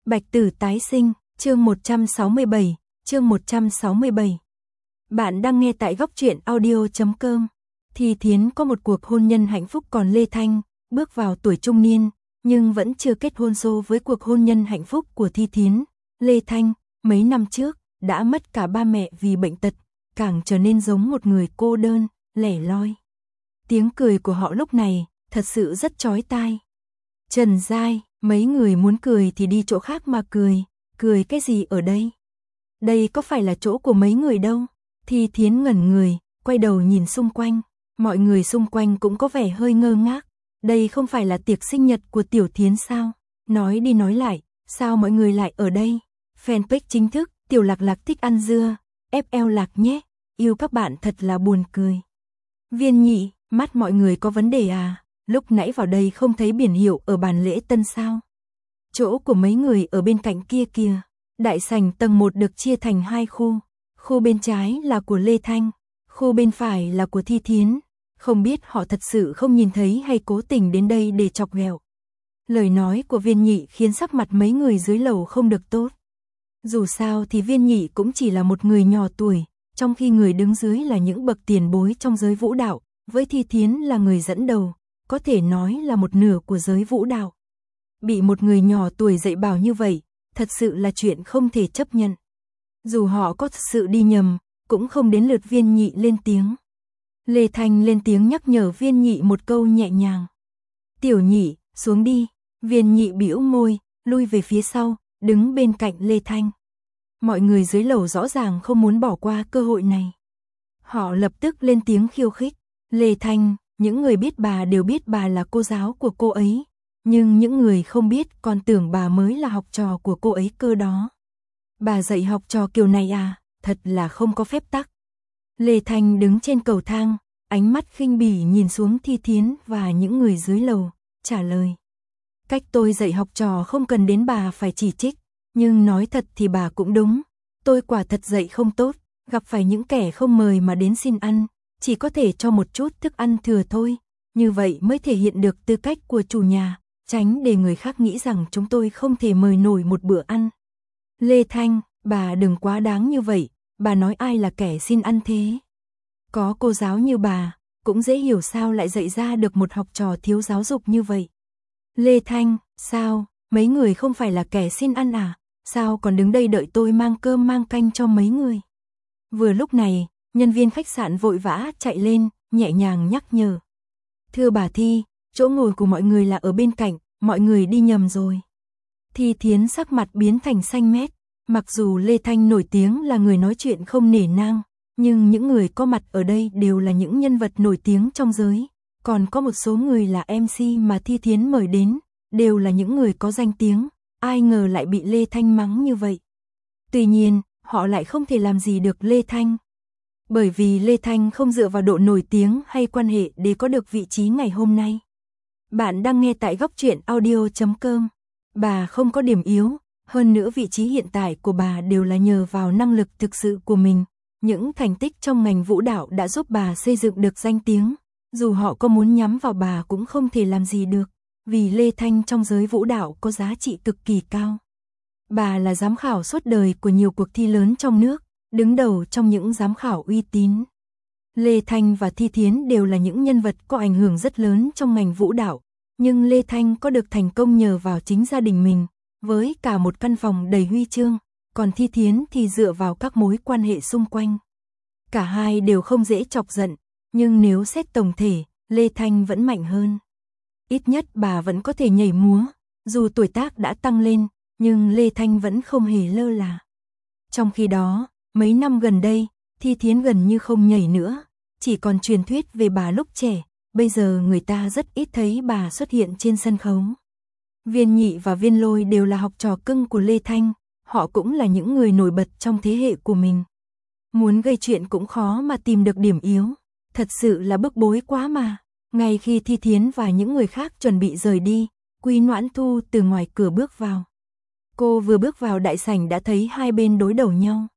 Bạch Tử tái sinh, chương 167, chương 167. Bạn đang nghe tại góc truyện audio.com. Thi Thiến có một cuộc hôn nhân hạnh phúc, còn Lê Thanh bước vào tuổi trung niên, nhưng vẫn chưa kết hôn xô với cuộc hôn nhân hạnh phúc của Thi Thiến. Lê Thanh, mấy năm trước, đã mất cả ba mẹ vì bệnh tật, càng trở nên giống một người cô đơn, lẻ loi. Tiếng cười của họ lúc này, thật sự rất chói tai. Trần Giai, mấy người muốn cười thì đi chỗ khác mà cười cái gì ở đây? Đây có phải là chỗ của mấy người đâu. Thi Thiến ngẩn người, quay đầu nhìn xung quanh, mọi người xung quanh cũng có vẻ hơi ngơ ngác. Đây không phải là tiệc sinh nhật của Tiểu Thiến sao? Nói đi nói lại, sao mọi người lại ở đây? Fanpage chính thức, Tiểu Lạc Lạc thích ăn dưa, FL Lạc nhé, yêu các bạn thật là buồn cười. Viên Nhị, mắt mọi người có vấn đề à? Lúc nãy vào đây không thấy biển hiệu ở bàn lễ tân sao? Chỗ của mấy người ở bên cạnh kia kìa. Đại sảnh tầng 1 được chia thành hai khu. Khu bên trái là của Lê Thanh, khu bên phải là của Thi Thiến. Không biết họ thật sự không nhìn thấy hay cố tình đến đây để chọc ghẹo. Lời nói của Viên Nhị khiến sắc mặt mấy người dưới lầu không được tốt. Dù sao thì Viên Nhị cũng chỉ là một người nhỏ tuổi, trong khi người đứng dưới là những bậc tiền bối trong giới vũ đạo, với Thi Thiến là người dẫn đầu, có thể nói là một nửa của giới vũ đạo. Bị một người nhỏ tuổi dạy bảo như vậy, thật sự là chuyện không thể chấp nhận. Dù họ có thật sự đi nhầm, cũng không đến lượt Viên Nhị lên tiếng. Lê Thanh lên tiếng nhắc nhở Viên Nhị một câu nhẹ nhàng. Tiểu Nhị, xuống đi. Viên Nhị bĩu môi, lui về phía sau, đứng bên cạnh Lê Thanh. Mọi người dưới lầu rõ ràng không muốn bỏ qua cơ hội này. Họ lập tức lên tiếng khiêu khích. Lê Thanh, những người biết bà đều biết bà là cô giáo của cô ấy. Nhưng những người không biết còn tưởng bà mới là học trò của cô ấy cơ đó. Bà dạy học trò kiểu này à, thật là không có phép tắc. Lê Thanh đứng trên cầu thang, ánh mắt khinh bỉ nhìn xuống Thi Thiến và những người dưới lầu, trả lời. Cách tôi dạy học trò không cần đến bà phải chỉ trích, nhưng nói thật thì bà cũng đúng. Tôi quả thật dạy không tốt, gặp phải những kẻ không mời mà đến xin ăn, chỉ có thể cho một chút thức ăn thừa thôi. Như vậy mới thể hiện được tư cách của chủ nhà, tránh để người khác nghĩ rằng chúng tôi không thể mời nổi một bữa ăn. Lê Thanh, bà đừng quá đáng như vậy, bà nói ai là kẻ xin ăn thế? Có cô giáo như bà, cũng dễ hiểu sao lại dạy ra được một học trò thiếu giáo dục như vậy. Lê Thanh, sao, mấy người không phải là kẻ xin ăn à? Sao còn đứng đây đợi tôi mang cơm mang canh cho mấy người? Vừa lúc này, nhân viên khách sạn vội vã chạy lên, nhẹ nhàng nhắc nhở. Thưa bà Thi, chỗ ngồi của mọi người là ở bên cạnh, mọi người đi nhầm rồi. Thi Thiến sắc mặt biến thành xanh mét, mặc dù Lê Thanh nổi tiếng là người nói chuyện không nể nang, nhưng những người có mặt ở đây đều là những nhân vật nổi tiếng trong giới, còn có một số người là MC mà Thi Thiến mời đến, đều là những người có danh tiếng, ai ngờ lại bị Lê Thanh mắng như vậy. Tuy nhiên, họ lại không thể làm gì được Lê Thanh. Bởi vì Lê Thanh không dựa vào độ nổi tiếng hay quan hệ để có được vị trí ngày hôm nay. Bạn đang nghe tại góc truyện audio.com. Bà không có điểm yếu, hơn nữa vị trí hiện tại của bà đều là nhờ vào năng lực thực sự của mình. Những thành tích trong ngành vũ đạo đã giúp bà xây dựng được danh tiếng, dù họ có muốn nhắm vào bà cũng không thể làm gì được, vì Lê Thanh trong giới vũ đạo có giá trị cực kỳ cao. Bà là giám khảo suốt đời của nhiều cuộc thi lớn trong nước, đứng đầu trong những giám khảo uy tín. Lê Thanh và Thi Thiến đều là những nhân vật có ảnh hưởng rất lớn trong ngành vũ đạo, nhưng Lê Thanh có được thành công nhờ vào chính gia đình mình, với cả một căn phòng đầy huy chương, còn Thi Thiến thì dựa vào các mối quan hệ xung quanh. Cả hai đều không dễ chọc giận, nhưng nếu xét tổng thể, Lê Thanh vẫn mạnh hơn. Ít nhất bà vẫn có thể nhảy múa, dù tuổi tác đã tăng lên, nhưng Lê Thanh vẫn không hề lơ là. Trong khi đó, mấy năm gần đây, Thi Thiến gần như không nhảy nữa, chỉ còn truyền thuyết về bà lúc trẻ, bây giờ người ta rất ít thấy bà xuất hiện trên sân khấu. Viên Nhị và Viên Lôi đều là học trò cưng của Lê Thanh, họ cũng là những người nổi bật trong thế hệ của mình. Muốn gây chuyện cũng khó mà tìm được điểm yếu, thật sự là bức bối quá mà. Ngay khi Thi Thiến và những người khác chuẩn bị rời đi, Quý Noãn Thu từ ngoài cửa bước vào. Cô vừa bước vào đại sảnh đã thấy hai bên đối đầu nhau.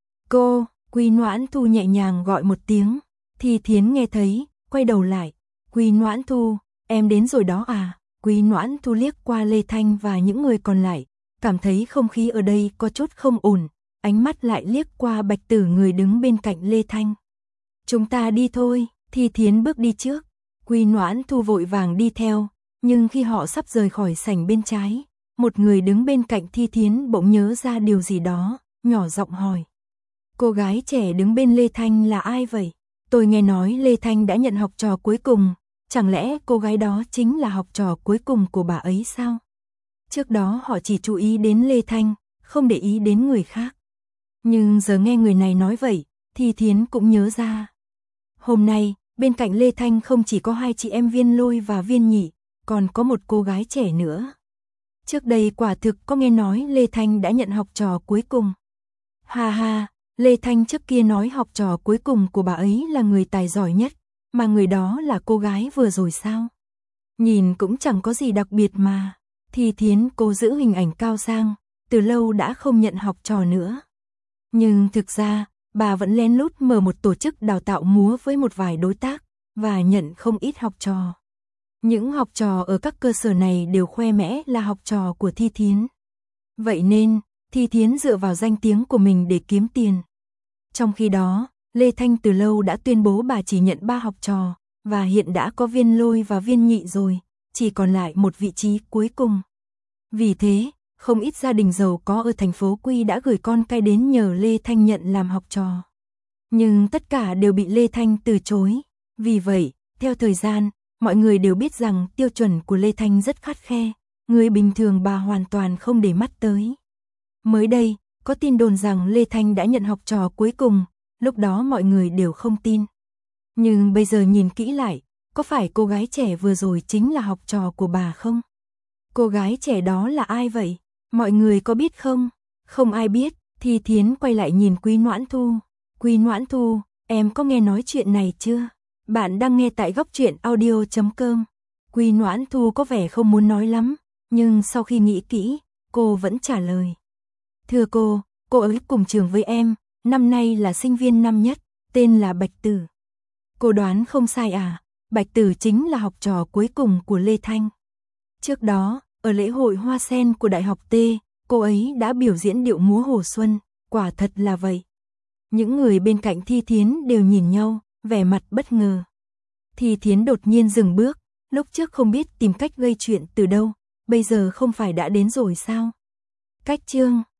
Cô, Quý Noãn Thu nhẹ nhàng gọi một tiếng, Thi Thiến nghe thấy, quay đầu lại. Quý Noãn Thu, em đến rồi đó à? Quý Noãn Thu liếc qua Lê Thanh và những người còn lại, cảm thấy không khí ở đây có chút không ổn, ánh mắt lại liếc qua Bạch Tử người đứng bên cạnh Lê Thanh. Chúng ta đi thôi, Thi Thiến bước đi trước, Quy Noãn Thu vội vàng đi theo, nhưng khi họ sắp rời khỏi sảnh bên trái, một người đứng bên cạnh Thi Thiến bỗng nhớ ra điều gì đó, nhỏ giọng hỏi. Cô gái trẻ đứng bên Lê Thanh là ai vậy? Tôi nghe nói Lê Thanh đã nhận học trò cuối cùng, chẳng lẽ cô gái đó chính là học trò cuối cùng của bà ấy sao? Trước đó họ chỉ chú ý đến Lê Thanh, không để ý đến người khác. Nhưng giờ nghe người này nói vậy, Thi Thiến cũng nhớ ra. Hôm nay, bên cạnh Lê Thanh không chỉ có hai chị em Viên Lôi và Viên Nhị, còn có một cô gái trẻ nữa. Trước đây quả thực có nghe nói Lê Thanh đã nhận học trò cuối cùng. Ha ha, Lê Thanh trước kia nói học trò cuối cùng của bà ấy là người tài giỏi nhất, mà người đó là cô gái vừa rồi sao? Nhìn cũng chẳng có gì đặc biệt mà. Thi Thiến cố giữ hình ảnh cao sang, từ lâu đã không nhận học trò nữa. Nhưng thực ra, bà vẫn lén lút mở một tổ chức đào tạo múa với một vài đối tác, và nhận không ít học trò. Những học trò ở các cơ sở này đều khoe mẽ là học trò của Thi Thiến. Vậy nên, Thi Thiến dựa vào danh tiếng của mình để kiếm tiền. Trong khi đó, Lê Thanh từ lâu đã tuyên bố bà chỉ nhận 3 học trò, và hiện đã có Viên Lôi và Viên Nhị rồi, chỉ còn lại một vị trí cuối cùng. Vì thế, không ít gia đình giàu có ở thành phố Quy đã gửi con cái đến nhờ Lê Thanh nhận làm học trò. Nhưng tất cả đều bị Lê Thanh từ chối. Vì vậy, theo thời gian, mọi người đều biết rằng tiêu chuẩn của Lê Thanh rất khắt khe, người bình thường bà hoàn toàn không để mắt tới. Mới đây, có tin đồn rằng Lê Thanh đã nhận học trò cuối cùng, lúc đó mọi người đều không tin. Nhưng bây giờ nhìn kỹ lại, có phải cô gái trẻ vừa rồi chính là học trò của bà không? Cô gái trẻ đó là ai vậy? Mọi người có biết không? Không ai biết. Thi Thiến quay lại nhìn Quý Noãn Thu. Quý Noãn Thu, em có nghe nói chuyện này chưa? Bạn đang nghe tại góc truyện audio.com. Quý Noãn Thu có vẻ không muốn nói lắm, nhưng sau khi nghĩ kỹ, cô vẫn trả lời. Thưa cô ấy cùng trường với em, năm nay là sinh viên năm nhất, tên là Bạch Tử. Cô đoán không sai à, Bạch Tử chính là học trò cuối cùng của Lê Thanh. Trước đó, ở lễ hội Hoa Sen của Đại học T, cô ấy đã biểu diễn điệu múa Hồ Xuân, quả thật là vậy. Những người bên cạnh Thi Thiến đều nhìn nhau, vẻ mặt bất ngờ. Thi Thiến đột nhiên dừng bước, lúc trước không biết tìm cách gây chuyện từ đâu, bây giờ không phải đã đến rồi sao? Cách chương